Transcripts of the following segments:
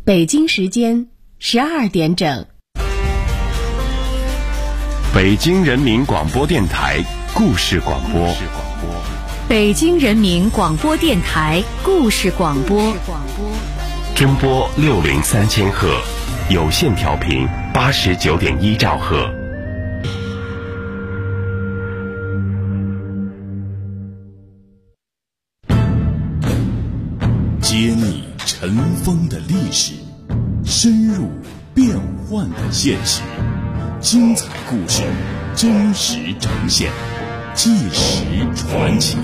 北京时间12点整。 北京人民广播电台故事广播。 北京人民广播电台故事广播。 中波603千赫，有线调频89.1兆赫。 揭秘尘封的历史，深入变幻的现实，精彩故事真实呈现，纪实传奇。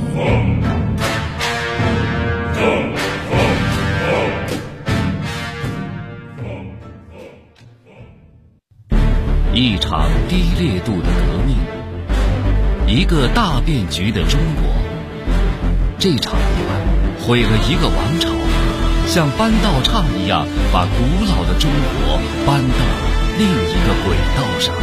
一场低烈度的革命，一个大变局的中国。这场意外毁了一个王朝，像搬道岔一样把古老的中国搬到了另一个轨道上。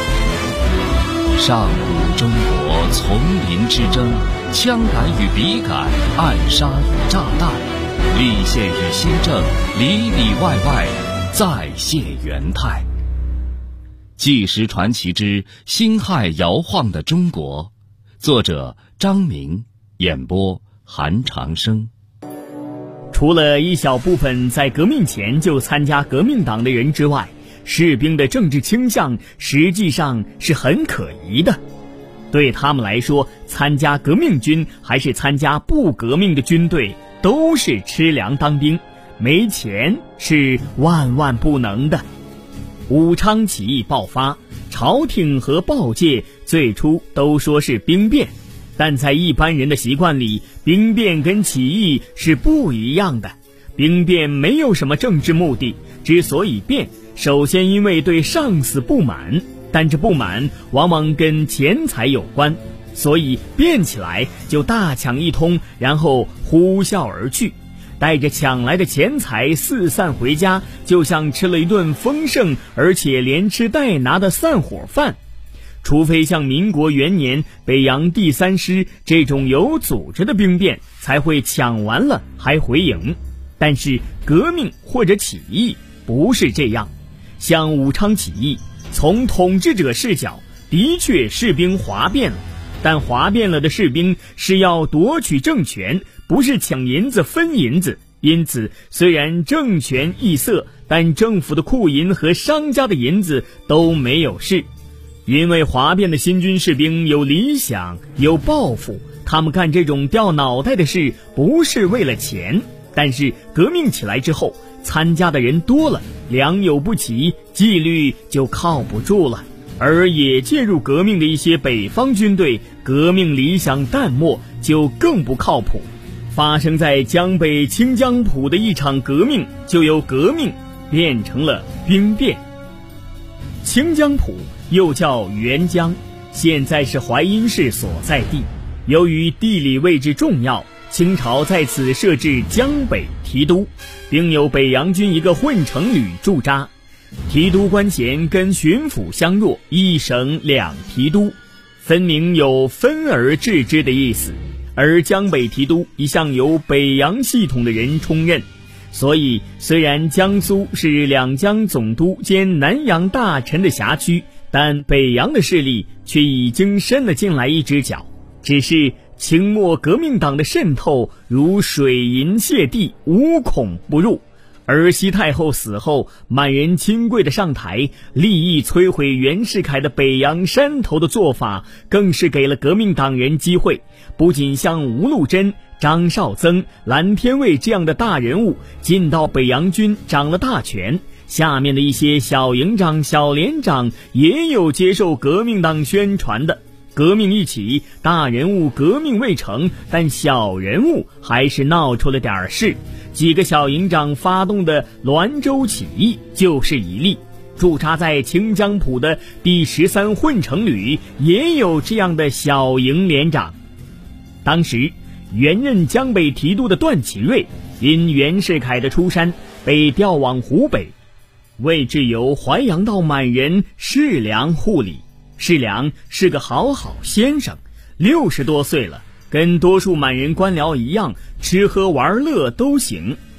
上古中国丛林之争，枪杆与笔杆，暗杀与炸弹，立宪与新政，里里外外再现元态。纪实传奇之辛亥摇晃的中国，作者张明，演播韩长生。 除了一小部分在革命前就参加革命党的人之外，士兵的政治倾向实际上是很可疑的。对他们来说，参加革命军还是参加不革命的军队，都是吃粮当兵，没钱是万万不能的。武昌起义爆发，朝廷和报界最初都说是兵变，但在一般人的习惯里，兵变跟起义是不一样的。兵变没有什么政治目的，之所以变，首先因为对上司不满，但这不满往往跟钱财有关，所以变起来就大抢一通，然后呼啸而去，带着抢来的钱财四散回家，就像吃了一顿丰盛而且连吃带拿的散伙饭。除非像民国元年北洋第3师这种有组织的兵变，才会抢完了还回营。但是革命或者起义不是这样，像武昌起义，从统治者视角，的确士兵哗变了，但哗变了的士兵是要夺取政权，不是抢银子分银子。因此虽然政权易色，但政府的库银和商家的银子都没有事。因为哗变的新军士兵有理想有抱负，他们干这种掉脑袋的事不是为了钱。但是革命起来之后，参加的人多了，良莠不齐，纪律就靠不住了。而也介入革命的一些北方军队，革命理想淡漠，就更不靠谱。发生在江北清江浦的一场革命，就由革命变成了兵变。清江浦又叫沅江，现在是淮阴市所在地。由于地理位置重要，清朝在此设置江北提督，并有北洋军一个混成旅驻扎。提督官衔跟巡抚相若，一省两提督，分明有分而治之的意思。而江北提督一向由北洋系统的人充任，所以虽然江苏是两江总督兼南洋大臣的辖区，但北洋的势力却已经伸了进来一只脚。只是清末革命党的渗透如水银泻地，无孔不入。而西太后死后，满人亲贵的上台，立意摧毁袁世凯的北洋山头的做法，更是给了革命党人机会。不仅像吴禄贞、张绍曾、蓝天卫这样的大人物进到北洋军掌了大权，下面的一些小营长、小连长也有接受革命党宣传的。革命一起，大人物革命未成，但小人物还是闹出了点事。几个小营长发动的滦州起义就是一例。驻扎在清江浦的第13混成旅也有这样的小营连长。当时原任江北提督的段祺瑞因袁世凯的出山，被调往湖北，为置由淮阳道满人世良护理。世良是个好先生，60多岁了，跟多数满人官僚一样，吃喝玩乐都行。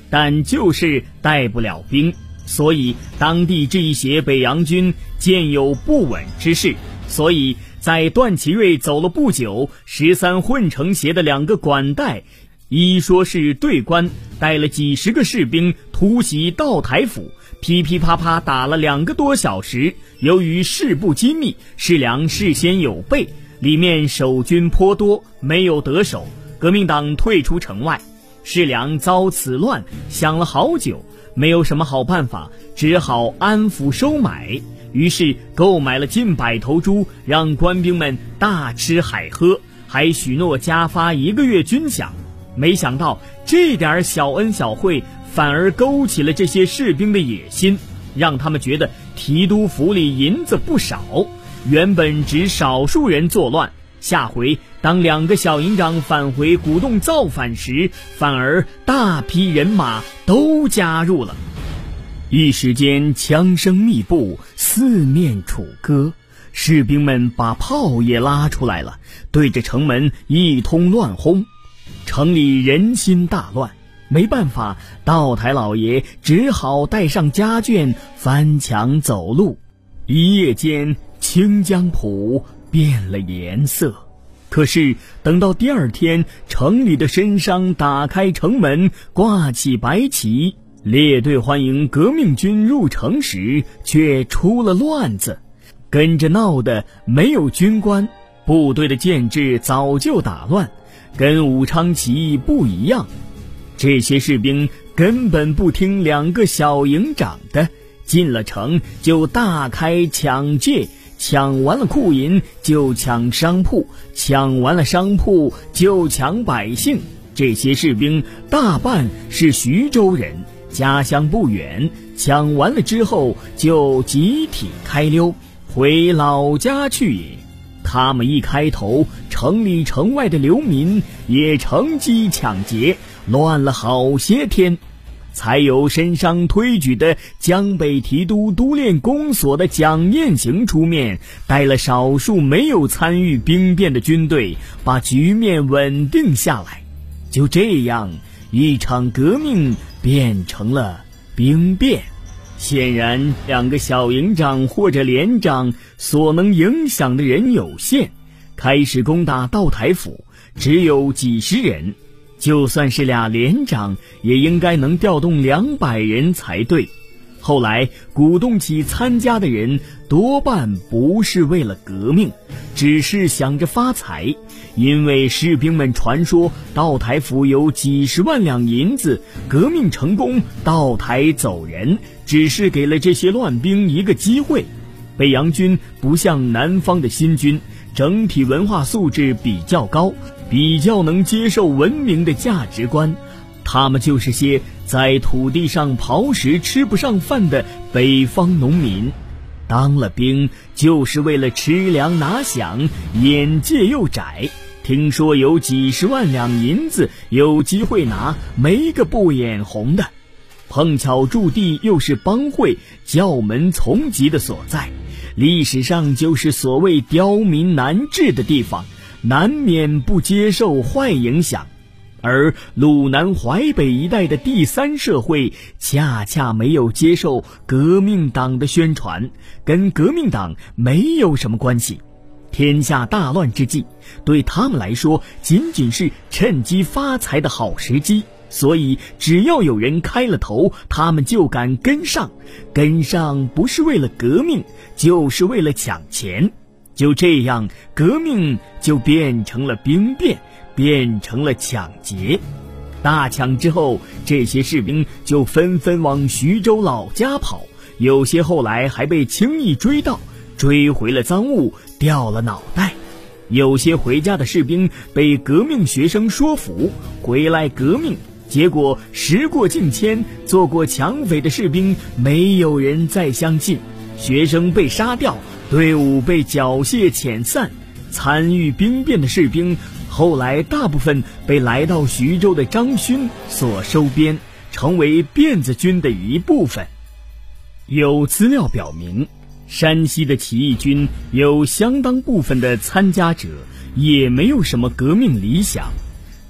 但就是带不了兵，所以当地这一些北洋军见有不稳之势，所以在段祺瑞走了不久，13混成协的2个管带，一说是队官，带了几十个士兵突袭道台府，噼噼啪啪打了2个多小时。由于事不机密，士良事先有备，里面守军颇多，没有得手，革命党退出城外。士良遭此乱，想了好久，没有什么好办法，只好安抚收买。于是购买了近100头猪，让官兵们大吃海喝，还许诺加发1个月军饷。没想到这点小恩小惠反而勾起了这些士兵的野心，让他们觉得提督府里银子不少，原本只少数人作乱，下回当2个小营长返回鼓动造反时，反而大批人马都加入了。一时间枪声密布，四面楚歌，士兵们把炮也拉出来了，对着城门一通乱轰。城里人心大乱，没办法，道台老爷只好带上家眷翻墙走路。一夜间清江浦变了颜色。可是等到第2天，城里的绅商打开城门，挂起白旗，列队欢迎革命军入城时，却出了乱子。跟着闹的没有军官，部队的建制早就打乱，跟武昌起义不一样。这些士兵根本不听2个小营长的，进了城就大开抢劫，抢完了库银就抢商铺，抢完了商铺就抢百姓。这些士兵大半是徐州人，家乡不远，抢完了之后就集体开溜回老家去也。他们一开头，城里城外的流民也乘机抢劫，乱了好些天，才有绅商推举的江北提督督练公所的蒋彦行出面，带了少数没有参与兵变的军队，把局面稳定下来。就这样，一场革命变成了兵变。显然2个小营长或者连长所能影响的人有限，开始攻打道台府只有几十人，就算是俩连长也应该能调动200人才对。后来鼓动起参加的人多半不是为了革命，只是想着发财，因为士兵们传说道台府有几十万两银子，革命成功道台走人，只是给了这些乱兵一个机会。北洋军不像南方的新军，整体文化素质比较高，比较能接受文明的价值观，他们就是些在土地上刨食吃不上饭的北方农民，当了兵就是为了吃粮拿饷，眼界又窄，听说有几十万两银子有机会拿，没个不眼红的。碰巧驻地又是帮会教门从籍的所在，历史上就是所谓刁民难治的地方，难免不接受坏影响。而鲁南淮北一带的第三社会恰恰没有接受革命党的宣传，跟革命党没有什么关系。天下大乱之际，对他们来说仅仅是趁机发财的好时机，所以只要有人开了头，他们就敢跟上。跟上不是为了革命，就是为了抢钱。就这样，革命就变成了兵变，变成了抢劫。大抢之后，这些士兵就纷纷往徐州老家跑，有些后来还被轻易追到，追回了赃物，掉了脑袋。有些回家的士兵被革命学生说服回来革命，结果时过境迁，做过抢匪的士兵没有人再相信，学生被杀掉，队伍被缴械遣散，参与兵变的士兵后来大部分被来到徐州的张勋所收编，成为辫子军的一部分。有资料表明，山西的起义军有相当部分的参加者也没有什么革命理想，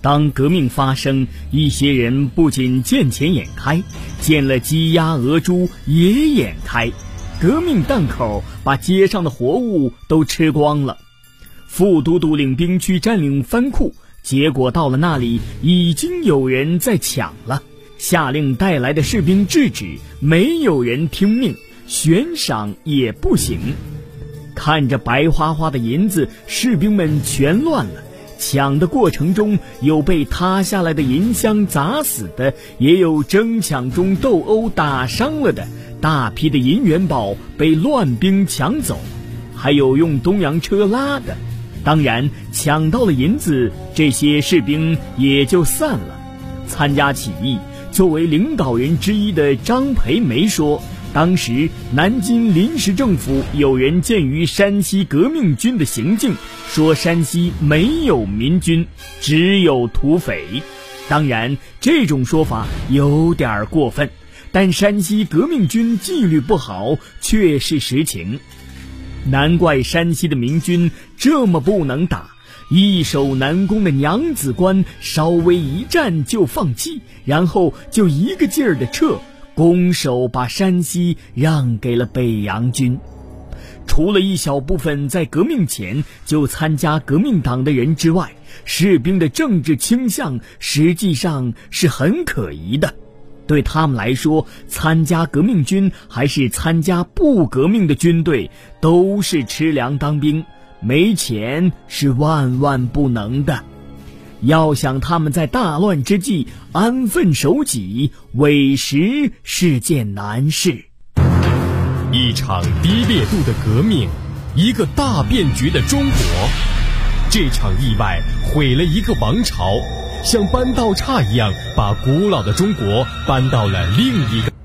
当革命发生，一些人不仅见钱眼开，见了鸡鸭鹅猪也眼开，革命档口把街上的活物都吃光了。副都督领兵去占领藩库，结果到了那里已经有人在抢了，下令带来的士兵制止，没有人听命，悬赏也不行。看着白花花的银子，士兵们全乱了。抢的过程中，有被塌下来的银箱砸死的，也有争抢中斗殴打伤了的，大批的银元宝被乱兵抢走，还有用东洋车拉的。当然抢到了银子，这些士兵也就散了。参加起义作为领导人之一的张培梅说，当时南京临时政府有人鉴于山西革命军的行径，说山西没有民军，只有土匪。当然这种说法有点过分，但山西革命军纪律不好却是实情。难怪山西的民军这么不能打，易守难攻的娘子关稍微一战就放弃，然后就一个劲儿的撤，攻守把山西让给了北洋军。除了一小部分在革命前就参加革命党的人之外，士兵的政治倾向实际上是很可疑的。对他们来说，参加革命军还是参加不革命的军队，都是吃粮当兵，没钱是万万不能的。要想他们在大乱之际安分守己，委实是件难事。 一场低烈度的革命，一个大变局的中国。这场意外毁了一个王朝，像搬道岔一样把古老的中国搬到了另一个。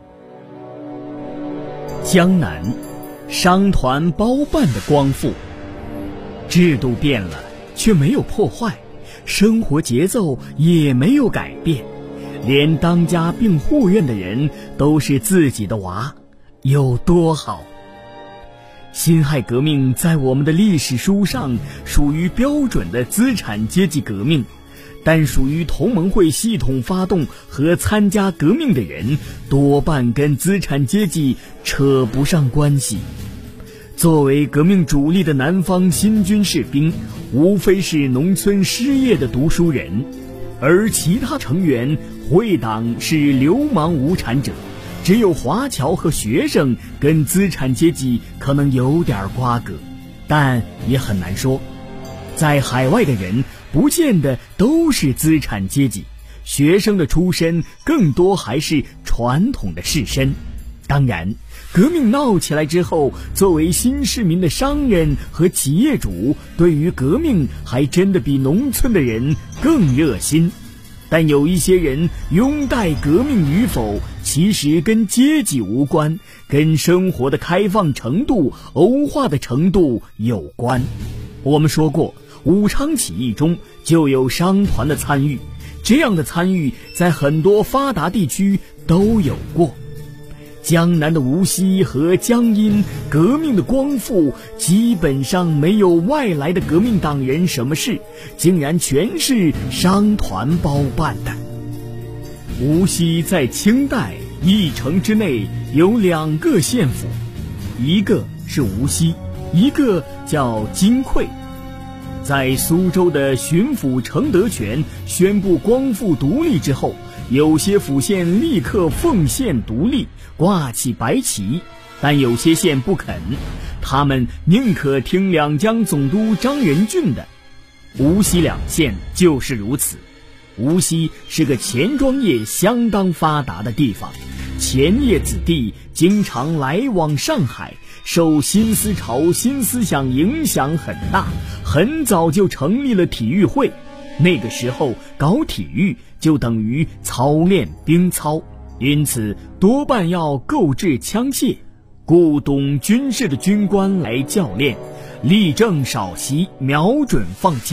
江南商团包办的光复，制度变了却没有破坏，生活节奏也没有改变，连当家并护院的人都是自己的娃，有多好。辛亥革命在我们的历史书上属于标准的资产阶级革命，但属于同盟会系统发动和参加革命的人多半跟资产阶级扯不上关系。作为革命主力的南方新军士兵，无非是农村失业的读书人，而其他成员会党是流氓无产者，只有华侨和学生跟资产阶级可能有点瓜葛，但也很难说。在海外的人不见得都是资产阶级，学生的出身更多还是传统的士绅。当然，革命闹起来之后，作为新市民的商人和企业主，对于革命还真的比农村的人更热心。但有一些人拥戴革命与否，其实跟阶级无关，跟生活的开放程度、欧化的程度有关。我们说过，武昌起义中就有商团的参与，这样的参与在很多发达地区都有过。江南的无锡和江阴革命的光复基本上没有外来的革命党人什么事，竟然全是商团包办的。无锡在清代1城之内有2个县府，一个是无锡，一个叫金匮。在苏州的巡抚程德全宣布光复独立之后，有些府县立刻奉县独立，挂起白旗，但有些县不肯，他们宁可听两江总督张仁俊的。无锡2县就是如此。无锡是个钱庄业相当发达的地方，钱业子弟经常来往上海，受新思潮新思想影响很大，很早就成立了体育会。那个时候搞体育就等于操练兵操，因此多半要购置枪械，雇懂军事的军官来教练，立正稍息，瞄准放枪，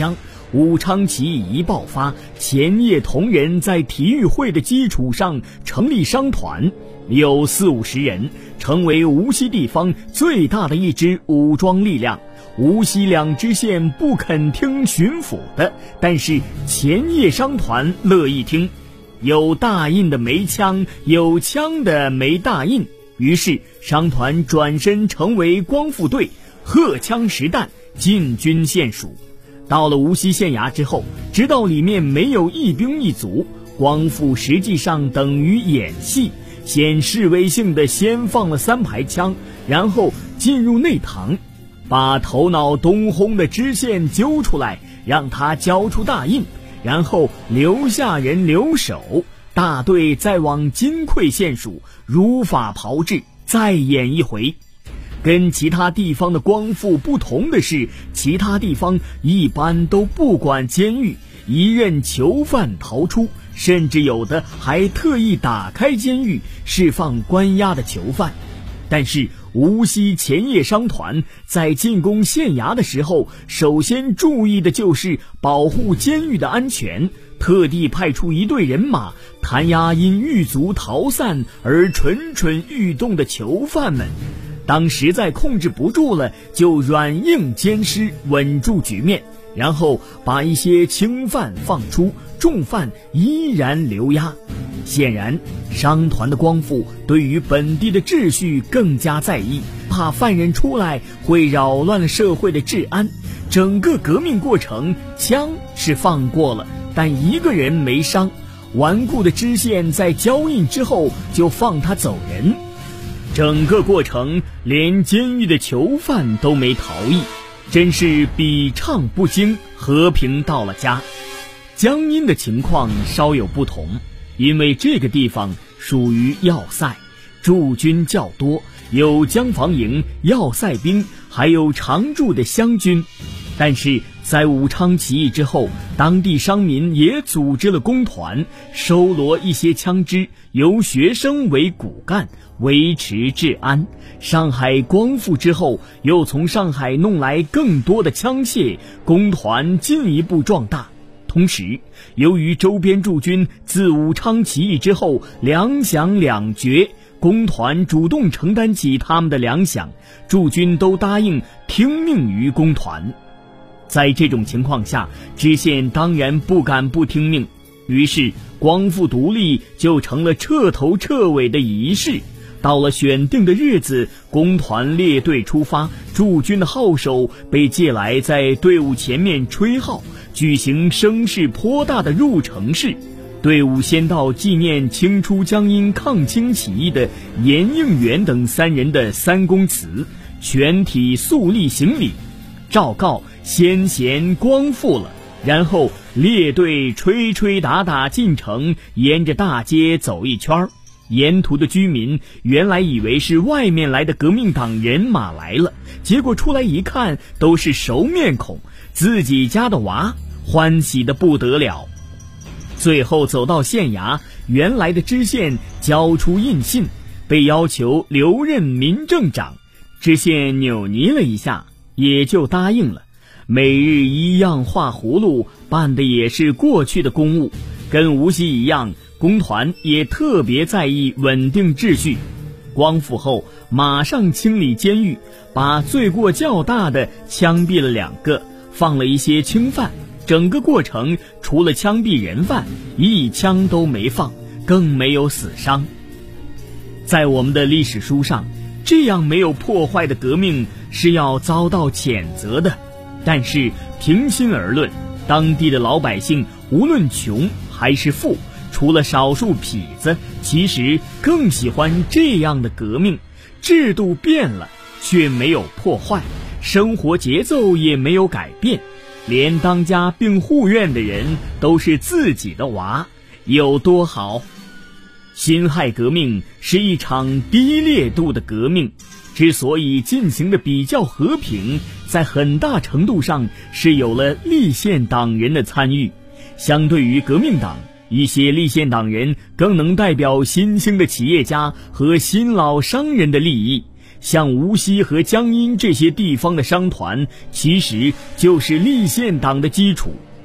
武昌起义一爆发，前叶同仁在体育会的基础上成立商团，有40-50人，成为无锡地方最大的一支武装力量。无锡2支县不肯听巡抚的，但是前叶商团乐意听。有大印的没枪，有枪的没大印，于是商团转身成为光复队，荷枪实弹，进军县署。到了无锡县衙之后，直到里面没有一兵一卒，光复实际上等于演戏，先示威性的先放了3排枪，然后进入内堂，把头脑东烘的知县揪出来，让他交出大印，然后留下人留守，大队再往金匮县署如法炮制，再演一回。跟其他地方的光复不同的是，其他地方一般都不管监狱，一任囚犯逃出，甚至有的还特意打开监狱释放关押的囚犯。但是无锡前叶商团在进攻县衙的时候，首先注意的就是保护监狱的安全，特地派出一队人马弹压因狱卒逃散而蠢蠢欲动的囚犯们。当实在控制不住了，就软硬兼施，稳住局面，然后把一些轻犯放出，重犯依然留押。显然商团的光复对于本地的秩序更加在意，怕犯人出来会扰乱了社会的治安。整个革命过程，枪是放过了，但一个人没伤。顽固的知县在交印之后就放他走人。整个过程连监狱的囚犯都没逃逸，真是比唱不惊，和平到了家。江阴的情况稍有不同，因为这个地方属于要塞，驻军较多，有江防营、要塞兵，还有常驻的湘军。但是在武昌起义之后，当地商民也组织了工团，收罗一些枪支，由学生为骨干，维持治安。上海光复之后，又从上海弄来更多的枪械，工团进一步壮大。同时，由于周边驻军自武昌起义之后粮饷两绝，工团主动承担起他们的粮饷，驻军都答应听命于工团。在这种情况下，知县当然不敢不听命，于是光复独立就成了彻头彻尾的仪式。到了选定的日子，工团列队出发，驻军的号手被借来在队伍前面吹号，举行声势颇大的入城式。队伍先到纪念清初江阴抗清起义的严应元等3人的3公祠，全体肃立行礼，昭告先贤光复了，然后列队吹吹打打进城，沿着大街走一圈。沿途的居民原来以为是外面来的革命党人马来了，结果出来一看，都是熟面孔，自己家的娃，欢喜得不得了。最后走到县衙，原来的知县交出印信，被要求留任民政长。知县扭捏了一下，也就答应了。每日一样画葫芦，办的也是过去的公务，跟无锡一样，工团也特别在意稳定秩序。光复后马上清理监狱，把罪过较大的枪毙了2个，放了一些轻犯。整个过程除了枪毙人犯，一枪都没放，更没有死伤。在我们的历史书上，这样没有破坏的革命是要遭到谴责的。但是平心而论，当地的老百姓无论穷还是富，除了少数痞子，其实更喜欢这样的革命。制度变了，却没有破坏，生活节奏也没有改变，连当家并护院的人都是自己的娃，有多好？辛亥革命是一场低烈度的革命，之所以进行的比较和平，在很大程度上是有了立宪党人的参与。相对于革命党，一些立宪党人更能代表新兴的企业家和新老商人的利益。像无锡和江阴这些地方的商团，其实就是立宪党的基础。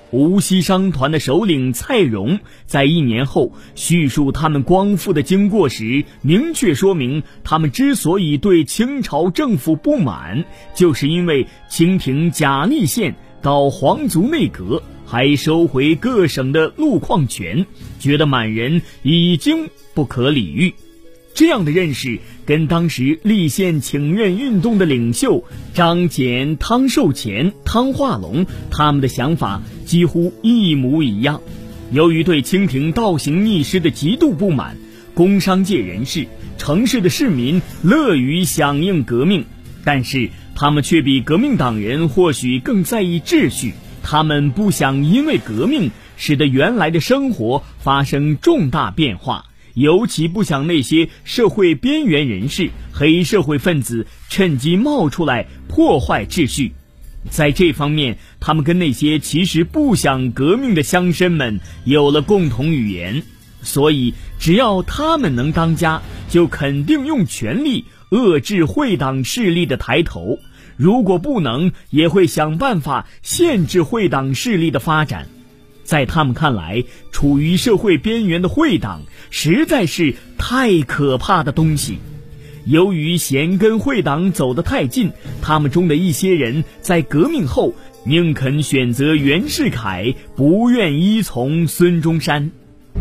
无锡商团的首领蔡荣在1年后叙述他们光复的经过时，明确说明他们之所以对清朝政府不满，就是因为清廷甲利县搞皇族内阁，还收回各省的路况权，觉得满人已经不可理喻。这样的认识跟当时立宪请愿运动的领袖张謇、汤寿乾、汤化龙他们的想法几乎一模一样。由于对清廷倒行逆施的极度不满，工商界人士、城市的市民乐于响应革命，但是他们却比革命党人或许更在意秩序，他们不想因为革命使得原来的生活发生重大变化，尤其不想那些社会边缘人士、黑社会分子趁机冒出来破坏秩序。在这方面，他们跟那些其实不想革命的乡绅们有了共同语言，所以只要他们能当家，就肯定用权力遏制会党势力的抬头，如果不能，也会想办法限制会党势力的发展。在他们看来，处于社会边缘的会党实在是太可怕的东西。由于嫌跟会党走得太近，他们中的一些人在革命后宁肯选择袁世凯，不愿依从孙中山。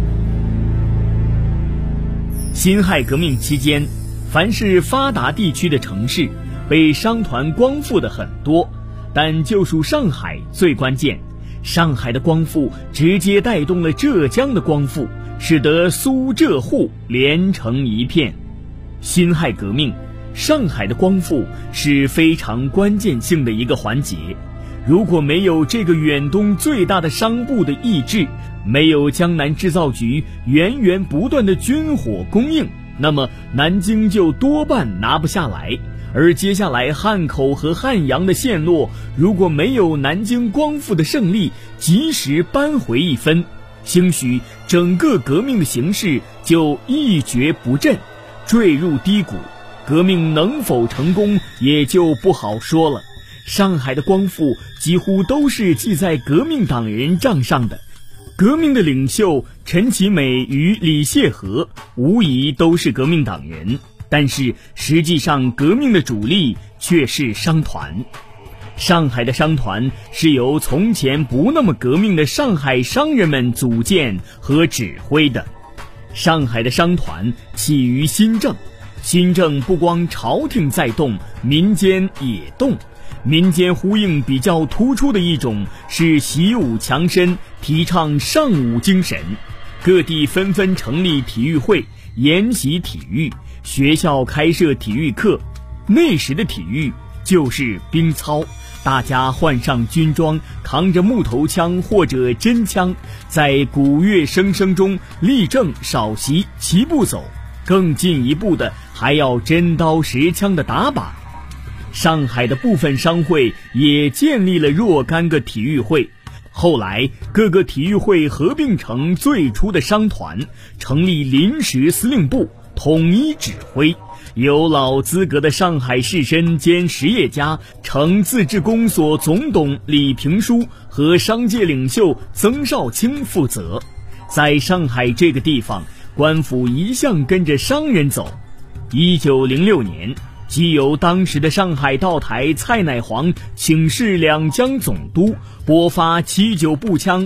辛亥革命期间，凡是发达地区的城市被商团光复的很多，但就属上海最关键。上海的光复直接带动了浙江的光复，使得苏浙沪连成一片。辛亥革命，上海的光复是非常关键性的一个环节。如果没有这个远东最大的商埠的意志，没有江南制造局源源不断的军火供应，那么南京就多半拿不下来。而接下来汉口和汉阳的陷落，如果没有南京光复的胜利及时扳回一分，兴许整个革命的形势就一蹶不振，坠入低谷，革命能否成功也就不好说了。上海的光复几乎都是记在革命党人账上的，革命的领袖陈其美与李谢和无疑都是革命党人，但是实际上革命的主力却是商团。上海的商团是由从前不那么革命的上海商人们组建和指挥的。上海的商团起于新政，新政不光朝廷在动，民间也动。民间呼应比较突出的一种是习武强身，提倡尚武精神，各地纷纷成立体育会，研习体育，学校开设体育课。那时的体育就是兵操，大家换上军装，扛着木头枪或者真枪，在鼓乐声声中立正稍息，齐步走，更进一步的还要真刀实枪的打靶。上海的部分商会也建立了若干个体育会，后来各个体育会合并成最初的商团，成立临时司令部，统一指挥，由老资格的上海士绅兼实业家承自治公所总董李平书和商界领袖曾少卿负责。在上海这个地方，官府一向跟着商人走。1906年，即由当时的上海道台蔡乃煌请示两江总督，拨发79步枪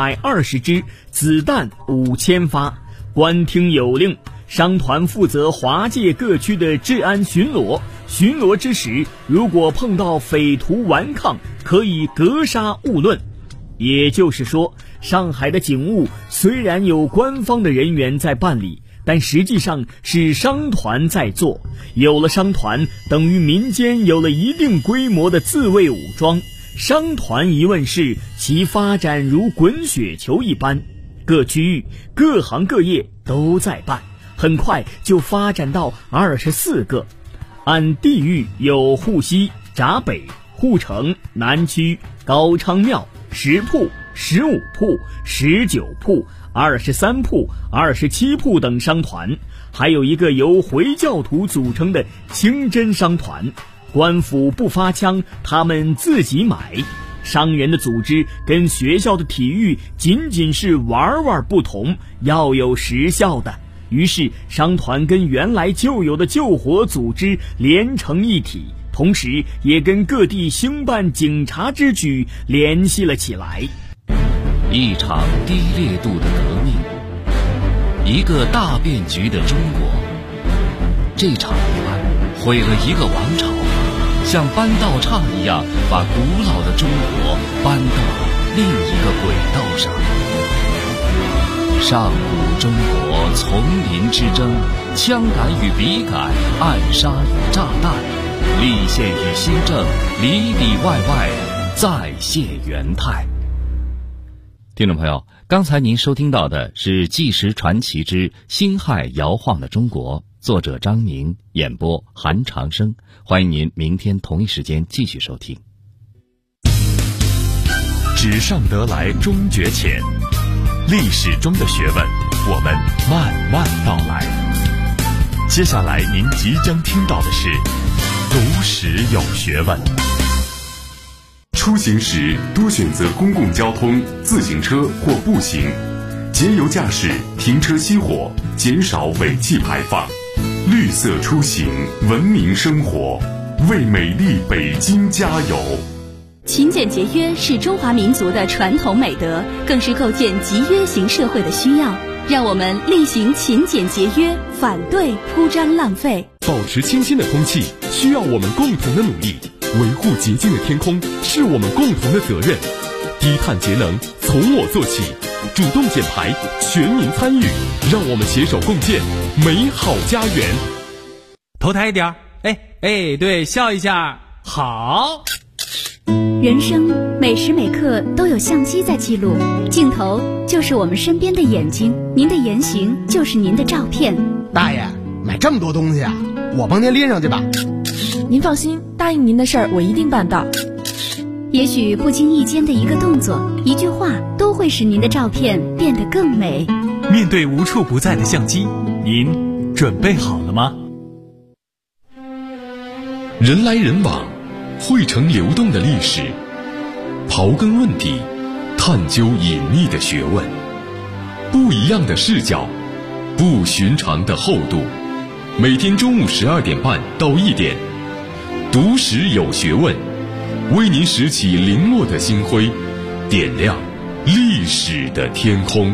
120支，子弹5000发。官听有令，商团负责华界各区的治安巡逻，巡逻之时，如果碰到匪徒顽抗，可以格杀勿论。也就是说，上海的警务虽然有官方的人员在办理，但实际上是商团在做。有了商团，等于民间有了一定规模的自卫武装。商团一问世，其发展如滚雪球一般，各区域各行各业都在办，很快就发展到24个。按地域有沪西、闸北、沪城、南区、高昌庙、10铺、15铺、19铺、23铺、27铺等商团，还有一个由回教徒组成的清真商团。官府不发枪，他们自己买。 商人的组织跟学校的体育仅仅是玩玩不同，要有实效的。于是商团跟原来就有的救火组织连成一体，同时也跟各地兴办警察之举联系了起来。 一场低烈度的革命，一个大变局的中国。这场意外毁了一个王朝，像搬道岔一样把古老的中国搬到了另一个轨道上。上古中国丛林之争，枪杆与笔杆，暗杀与炸弹，立宪与新政，里里外外再现元泰。听众朋友，刚才您收听到的是《纪实传奇之辛亥摇晃的中国》，作者张明，演播韩长生。欢迎您明天同一时间继续收听。 纸上得来终觉浅，历史中的学问，我们慢慢道来。接下来您即将听到的是读史有学问。 出行时多选择公共交通、自行车或步行，节油驾驶，停车熄火，减少尾气排放。绿色出行，文明生活，为美丽北京加油。 勤俭节约是中华民族的传统美德，更是构建集约型社会的需要。让我们力行勤俭节约，反对铺张浪费。 保持清新的空气需要我们共同的努力，维护洁净的天空是我们共同的责任。低碳节能从我做起，主动减排，全民参与，让我们携手共建美好家园。 头抬一点，对，笑一下，好。 人生每时每刻都有相机在记录，镜头就是我们身边的眼睛，您的言行就是您的照片。 大爷，买这么多东西啊，我帮您拎上去吧。 您放心，答应您的事儿我一定办到。 也许不经意间的一个动作、一句话，都会使您的照片变得更美。 面对无处不在的相机，您准备好了吗？ 人来人往，汇成流动的历史，刨根问底，探究隐秘的学问，不一样的视角，不寻常的厚度。每天中午12点半到1点，读史有学问，为您拾起零落的星辉，点亮历史的天空。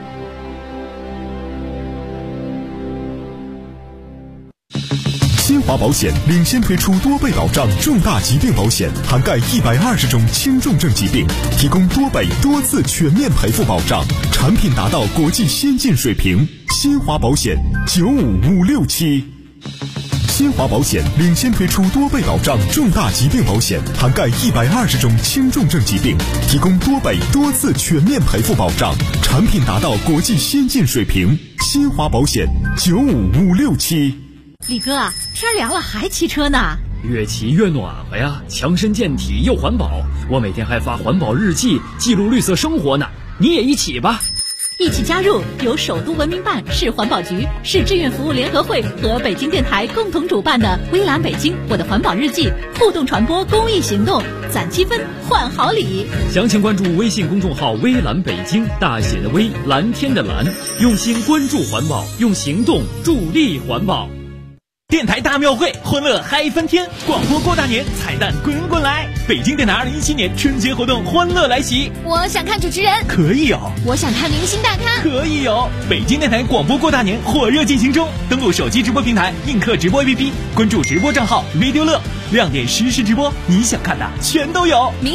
新华保险领先推出多倍保障重大疾病保险，涵盖120种轻重症疾病，提供多倍多次全面赔付保障，产品达到国际先进水平。新华保险95567。新华保险领先推出多倍保障重大疾病保险，涵盖120种轻重症疾病，提供多倍多次全面赔付保障，产品达到国际先进水平。新华保险95567。 李哥，天凉了还骑车呢？ 越骑越暖和呀，强身健体又环保。我每天还发环保日记，记录绿色生活呢。你也一起吧。 一起加入由首都文明办、市环保局、市志愿服务联合会和北京电台共同主办的微蓝北京我的环保日记互动传播公益行动，攒积分换好礼。 详情关注微信公众号微蓝北京，大写的微，蓝天的蓝，用心关注环保，用行动助力环保。 电台大庙会，欢乐嗨翻天！广播过大年，彩蛋滚滚来！北京电台2017年春节活动欢乐来袭。 我想看主持人， 可以有； 我想看明星大咖， 可以有。北京电台广播过大年火热进行中，登录手机直播平台映客直播 APP， 关注直播账号 Radio 乐，亮点实时直播，你想看的全都有。